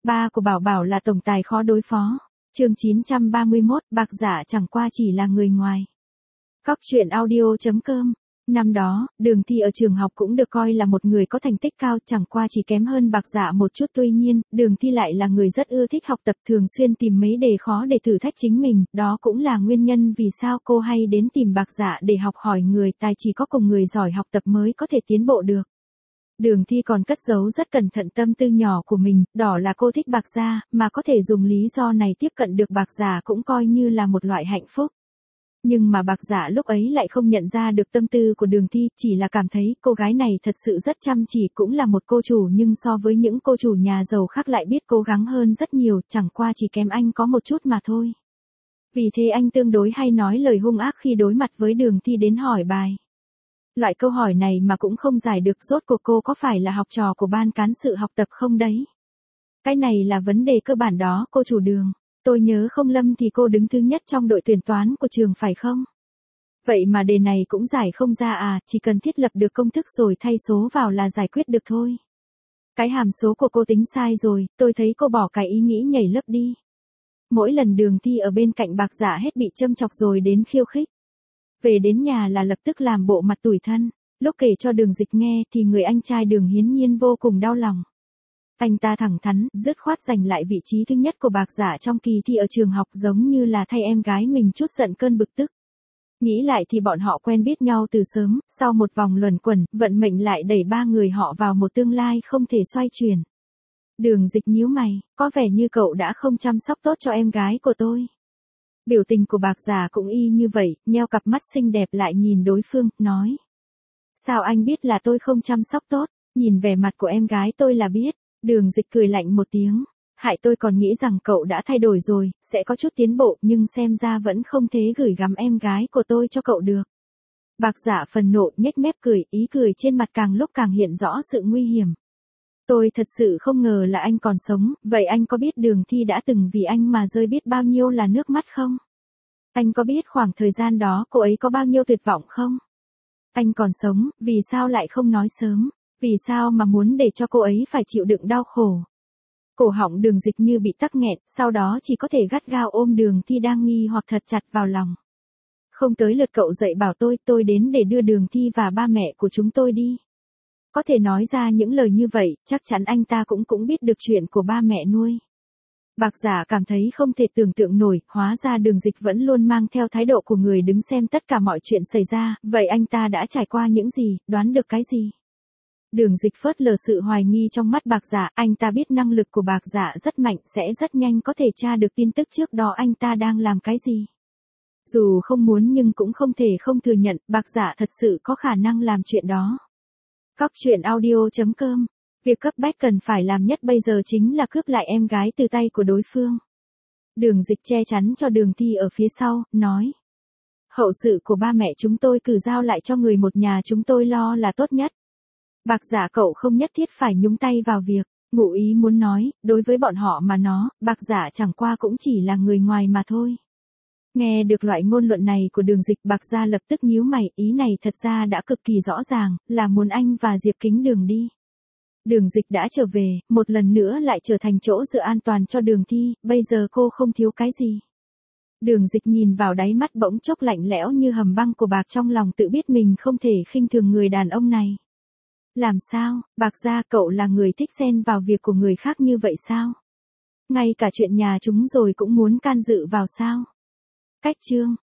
Ba của Bảo Bảo là tổng tài khó đối phó. Chương 931, Bạc Dạ chẳng qua chỉ là người ngoài. Cóc truyện audio.com. Năm đó, Đường Thi ở trường học cũng được coi là một người có thành tích cao, chẳng qua chỉ kém hơn Bạc Dạ một chút. Tuy nhiên, Đường Thi lại là người rất ưa thích học tập, thường xuyên tìm mấy đề khó để thử thách chính mình, đó cũng là nguyên nhân vì sao cô hay đến tìm Bạc Dạ để học hỏi người tài, chỉ có cùng người giỏi học tập mới có thể tiến bộ được. Đường Thi còn cất giấu rất cẩn thận tâm tư nhỏ của mình, đó là cô thích Bạc Dạ, mà có thể dùng lý do này tiếp cận được Bạc Dạ cũng coi như là một loại hạnh phúc. Nhưng mà Bạc Dạ lúc ấy lại không nhận ra được tâm tư của Đường Thi, chỉ là cảm thấy cô gái này thật sự rất chăm chỉ, cũng là một cô chủ, nhưng so với những cô chủ nhà giàu khác lại biết cố gắng hơn rất nhiều, chẳng qua chỉ kém anh có một chút mà thôi. Vì thế anh tương đối hay nói lời hung ác khi đối mặt với Đường Thi đến hỏi bài. Loại câu hỏi này mà cũng không giải được, rốt cuộc cô có phải là học trò của ban cán sự học tập không đấy? Cái này là vấn đề cơ bản đó, cô chủ Đường. Tôi nhớ không lầm thì cô đứng thứ nhất trong đội tuyển toán của trường phải không? Vậy mà đề này cũng giải không ra à, chỉ cần thiết lập được công thức rồi thay số vào là giải quyết được thôi. Cái hàm số của cô tính sai rồi, tôi thấy cô bỏ cái ý nghĩ nhảy lớp đi. Mỗi lần Đường Thi ở bên cạnh Bạc Dạ hết bị châm chọc rồi đến khiêu khích. Về đến nhà là lập tức làm bộ mặt tủi thân, lúc kể cho Đường Dịch nghe thì người anh trai Đường Hiến Nhiên vô cùng đau lòng. Anh ta thẳng thắn, dứt khoát giành lại vị trí thứ nhất của Bạc Dạ trong kỳ thi ở trường học, giống như là thay em gái mình chút giận cơn bực tức. Nghĩ lại thì bọn họ quen biết nhau từ sớm, sau một vòng luẩn quẩn, vận mệnh lại đẩy ba người họ vào một tương lai không thể xoay chuyển. Đường Dịch nhíu mày, có vẻ như cậu đã không chăm sóc tốt cho em gái của tôi. Biểu tình của Bạc Dạ cũng y như vậy, nheo cặp mắt xinh đẹp lại nhìn đối phương, nói. Sao anh biết là tôi không chăm sóc tốt, nhìn vẻ mặt của em gái tôi là biết. Đường Dịch cười lạnh một tiếng, hại tôi còn nghĩ rằng cậu đã thay đổi rồi, sẽ có chút tiến bộ, nhưng xem ra vẫn không thể gửi gắm em gái của tôi cho cậu được. Bạc Dạ phần nộ nhếch mép cười, ý cười trên mặt càng lúc càng hiện rõ sự nguy hiểm. Tôi thật sự không ngờ là anh còn sống, vậy anh có biết Đường Thi đã từng vì anh mà rơi biết bao nhiêu là nước mắt không? Anh có biết khoảng thời gian đó cô ấy có bao nhiêu tuyệt vọng không? Anh còn sống, vì sao lại không nói sớm? Vì sao mà muốn để cho cô ấy phải chịu đựng đau khổ? Cổ họng Đường Dịch như bị tắc nghẹn, sau đó chỉ có thể gắt gao ôm Đường Thi đang nghi hoặc thật chặt vào lòng. Không tới lượt cậu dạy bảo tôi đến để đưa Đường Thi và ba mẹ của chúng tôi đi. Có thể nói ra những lời như vậy, chắc chắn anh ta cũng biết được chuyện của ba mẹ nuôi. Bạc Dạ cảm thấy không thể tưởng tượng nổi, hóa ra Đường Dịch vẫn luôn mang theo thái độ của người đứng xem tất cả mọi chuyện xảy ra, vậy anh ta đã trải qua những gì, đoán được cái gì? Đường Dịch phớt lờ sự hoài nghi trong mắt Bạc Dạ, anh ta biết năng lực của Bạc Dạ rất mạnh, sẽ rất nhanh có thể tra được tin tức trước đó anh ta đang làm cái gì. Dù không muốn nhưng cũng không thể không thừa nhận, Bạc Dạ thật sự có khả năng làm chuyện đó. Cóc truyện audio.com. Việc cấp bách cần phải làm nhất bây giờ chính là cướp lại em gái từ tay của đối phương. Đường Dịch che chắn cho Đường Thi ở phía sau, nói. Hậu sự của ba mẹ chúng tôi cứ giao lại cho người một nhà chúng tôi lo là tốt nhất. Bạc Dạ cậu không nhất thiết phải nhúng tay vào việc, ngụ ý muốn nói, đối với bọn họ mà Bạc Dạ chẳng qua cũng chỉ là người ngoài mà thôi. Nghe được loại ngôn luận này của Đường Dịch, Bạc Dạ lập tức nhíu mày, ý này thật ra đã cực kỳ rõ ràng, là muốn anh và Diệp Kính Đường đi. Đường Dịch đã trở về, một lần nữa lại trở thành chỗ dựa an toàn cho Đường Thi, bây giờ cô không thiếu cái gì. Đường Dịch nhìn vào đáy mắt bỗng chốc lạnh lẽo như hầm băng của Bạc, trong lòng tự biết mình không thể khinh thường người đàn ông này. Làm sao, Bạc Dạ cậu là người thích xen vào việc của người khác như vậy sao? Ngay cả chuyện nhà chúng rồi cũng muốn can dự vào sao? Cách chương